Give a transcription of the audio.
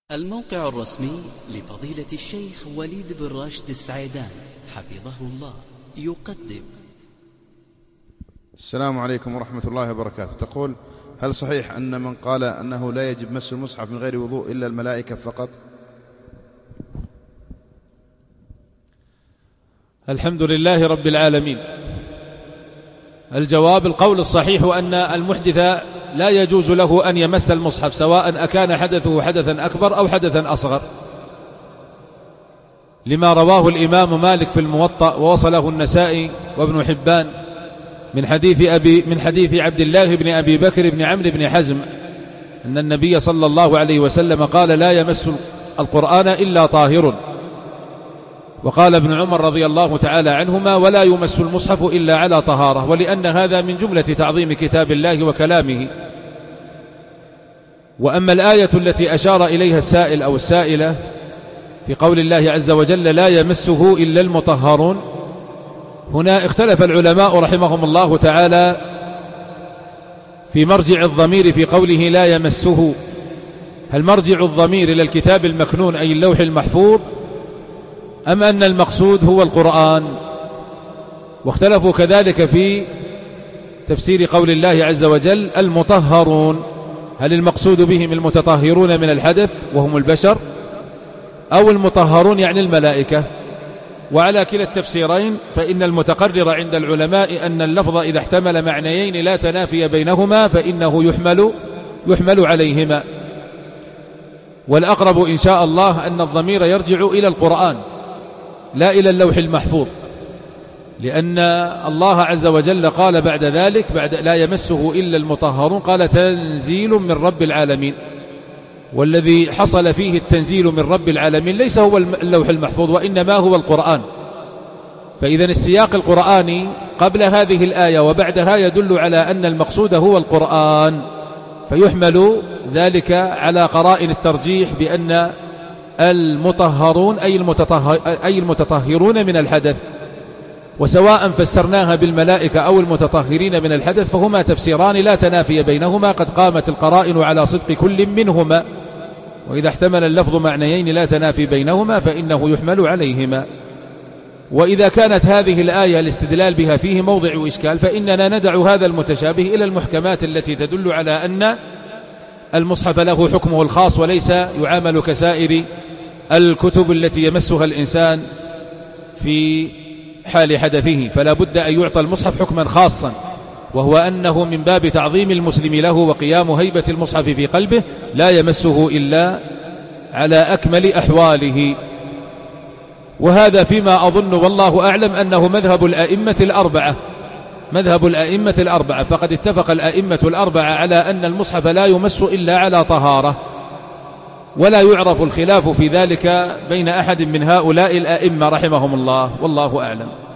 الموقع الرسمي لفضيلة الشيخ وليد بن راشد السعيدان حفظه الله يقدم. السلام عليكم ورحمة الله وبركاته. تقول: هل صحيح أن من قال أنه لا يجب مس المصحف من غير وضوء إلا الملائكة فقط؟ الحمد لله رب العالمين. الجواب: القول الصحيح أن المحدث لا يجوز له أن يمس المصحف، سواء أكان حدثه حدثا أكبر أو حدثا أصغر، لما رواه الإمام مالك في الموطأ ووصله النسائي وابن حبان من حديث عبد الله بن أبي بكر بن عمرو بن حزم أن النبي صلى الله عليه وسلم قال: لا يمس القرآن إلا طاهر. وقال ابن عمر رضي الله تعالى عنهما: ولا يمس المصحف إلا على طهارة، ولأن هذا من جملة تعظيم كتاب الله وكلامه. وأما الآية التي أشار إليها السائل أو السائلة في قول الله عز وجل: لا يمسه إلا المطهرون، هنا اختلف العلماء رحمهم الله تعالى في مرجع الضمير في قوله لا يمسه، هل مرجع الضمير إلى الكتاب المكنون أي اللوح المحفوظ، أم أن المقصود هو القرآن؟ واختلفوا كذلك في تفسير قول الله عز وجل المطهرون، هل المقصود بهم المتطهرون من الحدث وهم البشر، أو المطهرون يعني الملائكة؟ وعلى كلا التفسيرين فإن المتقرر عند العلماء أن اللفظ إذا احتمل معنيين لا تنافي بينهما فإنه يحمل عليهما. والأقرب إن شاء الله أن الضمير يرجع إلى القرآن لا إلى اللوح المحفوظ، لأن الله عز وجل قال بعد ذلك بعد لا يمسه إلا المطهرون قال: تنزيل من رب العالمين. والذي حصل فيه التنزيل من رب العالمين ليس هو اللوح المحفوظ وإنما هو القرآن. فإذا السياق القرآني قبل هذه الآية وبعدها يدل على أن المقصود هو القرآن، فيحمل ذلك على قرائن الترجيح بأن المطهرون أي المتطهرون من الحدث. وسواء فسرناها بالملائكة أو المتطهرين من الحدث فهما تفسيران لا تنافي بينهما، قد قامت القرائن على صدق كل منهما، وإذا احتمل اللفظ معنيين لا تنافي بينهما فإنه يحمل عليهما. وإذا كانت هذه الآية الاستدلال بها فيه موضع إشكال فإننا ندع هذا المتشابه إلى المحكمات التي تدل على أن المصحف له حكمه الخاص وليس يعامل كسائر الكتب التي يمسها الإنسان في حال حدثه، فلا بد أن يعطى المصحف حكما خاصا، وهو أنه من باب تعظيم المسلم له وقيام هيبة المصحف في قلبه لا يمسه إلا على أكمل أحواله. وهذا فيما أظن والله أعلم أنه مذهب الأئمة الأربعة، فقد اتفق الأئمة الأربعة على أن المصحف لا يمس إلا على طهارة، ولا يعرف الخلاف في ذلك بين أحد من هؤلاء الأئمة رحمهم الله، والله أعلم.